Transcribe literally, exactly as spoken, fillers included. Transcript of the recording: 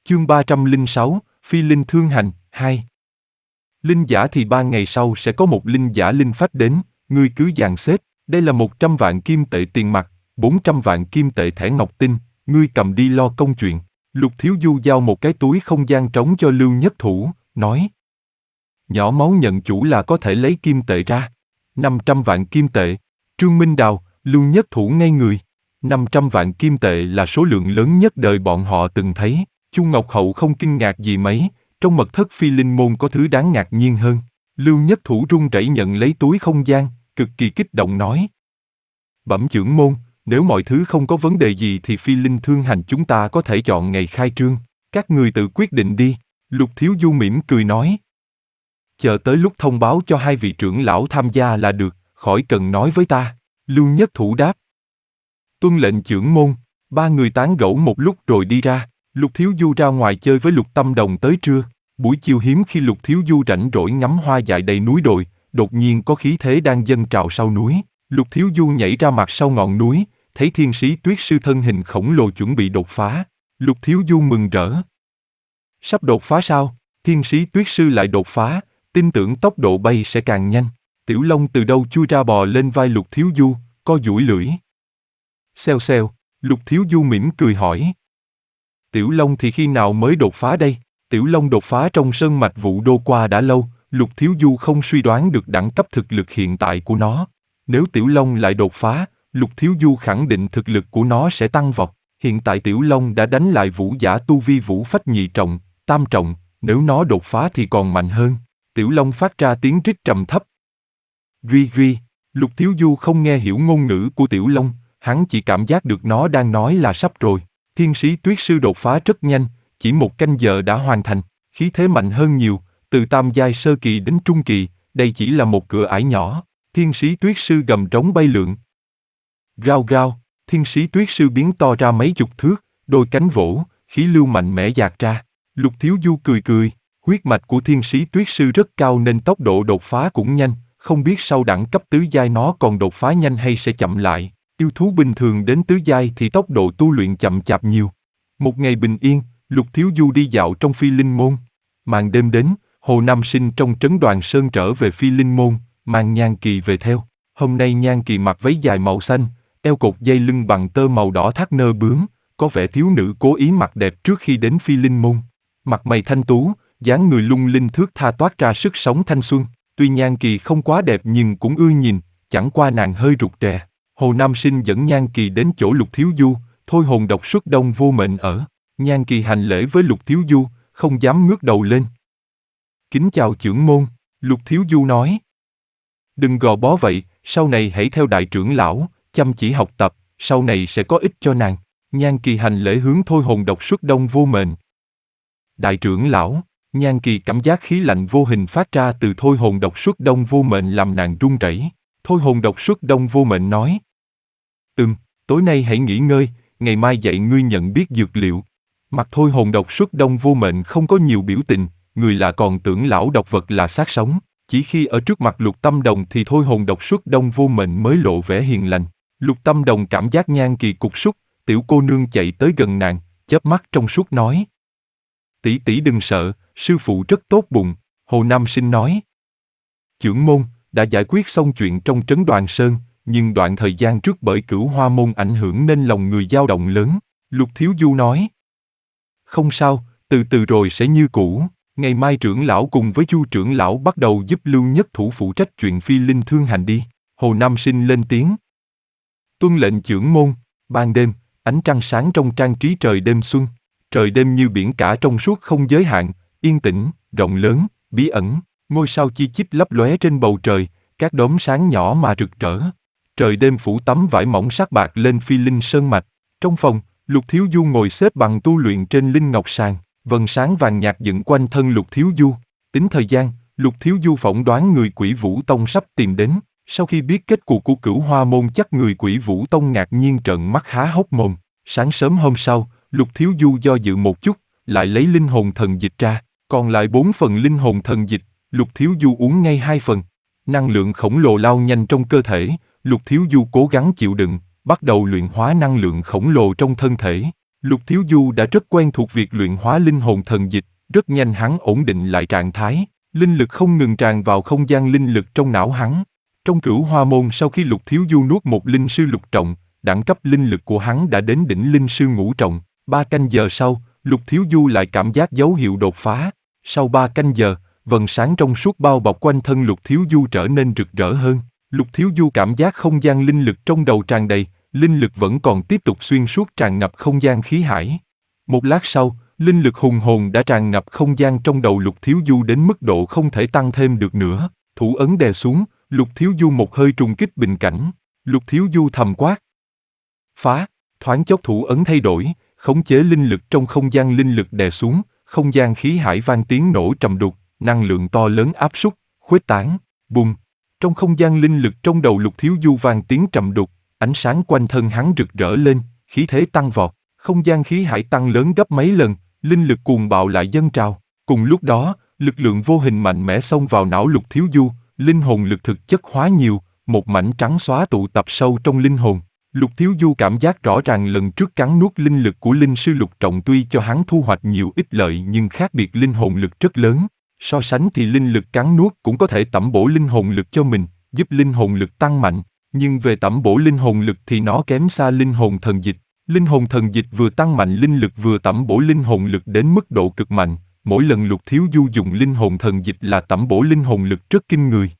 Chương ba trăm lẻ sáu, Phi Linh Thương Hành, hai. Linh giả thì ba ngày sau sẽ có một linh giả linh phách đến, ngươi cứ dàn xếp, đây là một trăm vạn kim tệ tiền mặt, bốn trăm vạn kim tệ thẻ ngọc tinh, ngươi cầm đi lo công chuyện. Lục Thiếu Du giao một cái túi không gian trống cho Lưu Nhất Thủ, nói. Nhỏ máu nhận chủ là có thể lấy kim tệ ra. năm trăm vạn kim tệ. Trương Minh Đào, Lưu Nhất Thủ ngây người. năm trăm vạn kim tệ là số lượng lớn nhất đời bọn họ từng thấy. Chu Ngọc Hậu không kinh ngạc gì mấy, trong mật thất Phi Linh môn có thứ đáng ngạc nhiên hơn. Lưu Nhất Thủ run rẩy nhận lấy túi không gian, cực kỳ kích động nói. Bẩm trưởng môn, nếu mọi thứ không có vấn đề gì thì Phi Linh Thương Hành chúng ta có thể chọn ngày khai trương. Các người tự quyết định đi, Lục Thiếu Du mỉm cười nói. Chờ tới lúc thông báo cho hai vị trưởng lão tham gia là được, khỏi cần nói với ta. Lưu Nhất Thủ đáp. Tuân lệnh trưởng môn, ba người tán gẫu một lúc rồi đi ra. Lục Thiếu Du ra ngoài chơi với Lục Tâm Đồng tới trưa. Buổi chiều hiếm khi Lục Thiếu Du rảnh rỗi ngắm hoa dại đầy núi đồi, đột nhiên có khí thế đang dâng trào sau núi. Lục Thiếu Du nhảy ra mặt sau ngọn núi, thấy Thiên Sĩ Tuyết Sư thân hình khổng lồ chuẩn bị đột phá. Lục Thiếu Du mừng rỡ. Sắp đột phá sao? Thiên Sĩ Tuyết Sư lại đột phá, tin tưởng tốc độ bay sẽ càng nhanh. Tiểu Long từ đâu chui ra bò lên vai Lục Thiếu Du, co duỗi lưỡi. Xèo xèo, Lục Thiếu Du mỉm cười hỏi. Tiểu Long thì khi nào mới đột phá đây? Tiểu Long đột phá trong sơn mạch Vũ Đô qua đã lâu, Lục Thiếu Du không suy đoán được đẳng cấp thực lực hiện tại của nó. Nếu Tiểu Long lại đột phá, Lục Thiếu Du khẳng định thực lực của nó sẽ tăng vọt. Hiện tại Tiểu Long đã đánh lại vũ giả tu vi vũ phách nhị trọng, tam trọng, nếu nó đột phá thì còn mạnh hơn. Tiểu Long phát ra tiếng rít trầm thấp. Ri ri, Lục Thiếu Du không nghe hiểu ngôn ngữ của Tiểu Long, hắn chỉ cảm giác được nó đang nói là sắp rồi. Thiên Sĩ Tuyết Sư đột phá rất nhanh, chỉ một canh giờ đã hoàn thành, khí thế mạnh hơn nhiều, từ tam giai sơ kỳ đến trung kỳ, đây chỉ là một cửa ải nhỏ. Thiên Sĩ Tuyết Sư gầm trống bay lượn. Rao rao, Thiên Sĩ Tuyết Sư biến to ra mấy chục thước, đôi cánh vỗ, khí lưu mạnh mẽ dạt ra. Lục Thiếu Du cười cười, huyết mạch của Thiên Sĩ Tuyết Sư rất cao nên tốc độ đột phá cũng nhanh, không biết sau đẳng cấp tứ giai nó còn đột phá nhanh hay sẽ chậm lại. Yêu thú bình thường đến tứ giai thì tốc độ tu luyện chậm chạp nhiều. Một ngày bình yên, Lục Thiếu Du đi dạo trong Phi Linh môn. Màn đêm đến, Hồ Nam Sinh trong trấn Đoàn Sơn trở về Phi Linh môn, mang Nhan Kỳ về theo. Hôm nay Nhan Kỳ mặc váy dài màu xanh, eo cột dây lưng bằng tơ màu đỏ thắt nơ bướm, có vẻ thiếu nữ cố ý mặc đẹp trước khi đến Phi Linh môn. Mặt mày thanh tú, dáng người lung linh thướt tha toát ra sức sống thanh xuân. Tuy Nhan Kỳ không quá đẹp nhưng cũng ưa nhìn, chẳng qua nàng hơi rụt rè. Hồ Nam Sinh dẫn Nhan Kỳ đến chỗ Lục Thiếu Du, thôi hồn độc xuất đông vô mệnh ở. Nhan Kỳ hành lễ với Lục Thiếu Du, không dám ngước đầu lên. Kính chào trưởng môn, Lục Thiếu Du nói. Đừng gò bó vậy, sau này hãy theo đại trưởng lão, chăm chỉ học tập, sau này sẽ có ích cho nàng. Nhan Kỳ hành lễ hướng thôi hồn độc xuất đông vô mệnh. Đại trưởng lão, Nhan Kỳ cảm giác khí lạnh vô hình phát ra từ thôi hồn độc xuất đông vô mệnh làm nàng run rẩy. Thôi hồn độc xuất đông vô mệnh nói. Ừm, tối nay hãy nghỉ ngơi, ngày mai dạy ngươi nhận biết dược liệu. Mặt thôi hồn độc xuất đông vô mệnh không có nhiều biểu tình, người lạ còn tưởng lão độc vật là xác sống. Chỉ khi ở trước mặt Lục Tâm Đồng thì thôi hồn độc xuất đông vô mệnh mới lộ vẻ hiền lành. Lục Tâm Đồng cảm giác Nhan Kỳ cục súc, tiểu cô nương chạy tới gần nàng, chớp mắt trong suốt nói. Tỷ tỷ đừng sợ, sư phụ rất tốt bụng, Hồ Nam Sinh nói. Trưởng môn, đã giải quyết xong chuyện trong trấn Đoàn Sơn, nhưng đoạn thời gian trước bởi Cửu Hoa môn ảnh hưởng nên lòng người dao động lớn, Lục Thiếu Du nói. Không sao, từ từ rồi sẽ như cũ, ngày mai trưởng lão cùng với Chu trưởng lão bắt đầu giúp Lưu Nhất Thủ phụ trách chuyện Phi Linh Thương Hành đi, Hồ Nam Sinh lên tiếng. Tuân lệnh trưởng môn. Ban đêm, ánh trăng sáng trong trang trí trời đêm xuân, trời đêm như biển cả trong suốt không giới hạn, yên tĩnh, rộng lớn, bí ẩn. Ngôi sao chi chít lấp lóe trên bầu trời, các đốm sáng nhỏ mà rực rỡ. Trời đêm phủ tấm vải mỏng sắc bạc lên Phi Linh sơn mạch. Trong phòng, Lục Thiếu Du ngồi xếp bằng tu luyện trên linh ngọc sàng, vầng sáng vàng nhạt dựng quanh thân Lục Thiếu Du. Tính thời gian, Lục Thiếu Du phỏng đoán người Quỷ Vũ Tông sắp tìm đến. Sau khi biết kết cục của Cửu Hoa môn chắc người Quỷ Vũ Tông ngạc nhiên trợn mắt há hốc mồm. Sáng sớm hôm sau, Lục Thiếu Du do dự một chút, lại lấy linh hồn thần dịch ra, còn lại bốn phần linh hồn thần dịch. Lục Thiếu Du uống ngay hai phần. Năng lượng khổng lồ lao nhanh trong cơ thể, Lục Thiếu Du cố gắng chịu đựng, bắt đầu luyện hóa năng lượng khổng lồ trong thân thể. Lục Thiếu Du đã rất quen thuộc việc luyện hóa linh hồn thần dịch, rất nhanh hắn ổn định lại trạng thái, linh lực không ngừng tràn vào không gian linh lực trong não hắn. Trong Cửu Hoa Môn sau khi Lục Thiếu Du nuốt một linh sư lục trọng, đẳng cấp linh lực của hắn đã đến đỉnh linh sư ngũ trọng. Ba canh giờ sau, Lục Thiếu Du lại cảm giác dấu hiệu đột phá. Sau ba canh giờ, vầng sáng trong suốt bao bọc quanh thân Lục Thiếu Du trở nên rực rỡ hơn. Lục Thiếu Du cảm giác không gian linh lực trong đầu tràn đầy, linh lực vẫn còn tiếp tục xuyên suốt tràn ngập không gian khí hải. Một lát sau, linh lực hùng hồn đã tràn ngập không gian trong đầu Lục Thiếu Du đến mức độ không thể tăng thêm được nữa. Thủ ấn đè xuống, Lục Thiếu Du một hơi trùng kích bình cảnh. Lục Thiếu Du thầm quát. Phá, thoáng chốc thủ ấn thay đổi, khống chế linh lực trong không gian linh lực đè xuống, không gian khí hải vang tiếng nổ trầm đục, năng lượng to lớn áp súc, khuếch tán, bùng. Trong không gian linh lực trong đầu Lục Thiếu Du vang tiếng trầm đục, ánh sáng quanh thân hắn rực rỡ lên, khí thế tăng vọt, không gian khí hải tăng lớn gấp mấy lần, linh lực cuồng bạo lại dâng trào. Cùng lúc đó, lực lượng vô hình mạnh mẽ xông vào não Lục Thiếu Du, linh hồn lực thực chất hóa nhiều, một mảnh trắng xóa tụ tập sâu trong linh hồn. Lục Thiếu Du cảm giác rõ ràng lần trước cắn nuốt linh lực của linh sư lục trọng tuy cho hắn thu hoạch nhiều ích lợi nhưng khác biệt linh hồn lực rất lớn. So sánh thì linh lực cắn nuốt cũng có thể tẩm bổ linh hồn lực cho mình, giúp linh hồn lực tăng mạnh, nhưng về tẩm bổ linh hồn lực thì nó kém xa linh hồn thần dịch. Linh hồn thần dịch vừa tăng mạnh linh lực vừa tẩm bổ linh hồn lực đến mức độ cực mạnh, mỗi lần Lục Thiếu Du dùng linh hồn thần dịch là tẩm bổ linh hồn lực rất kinh người.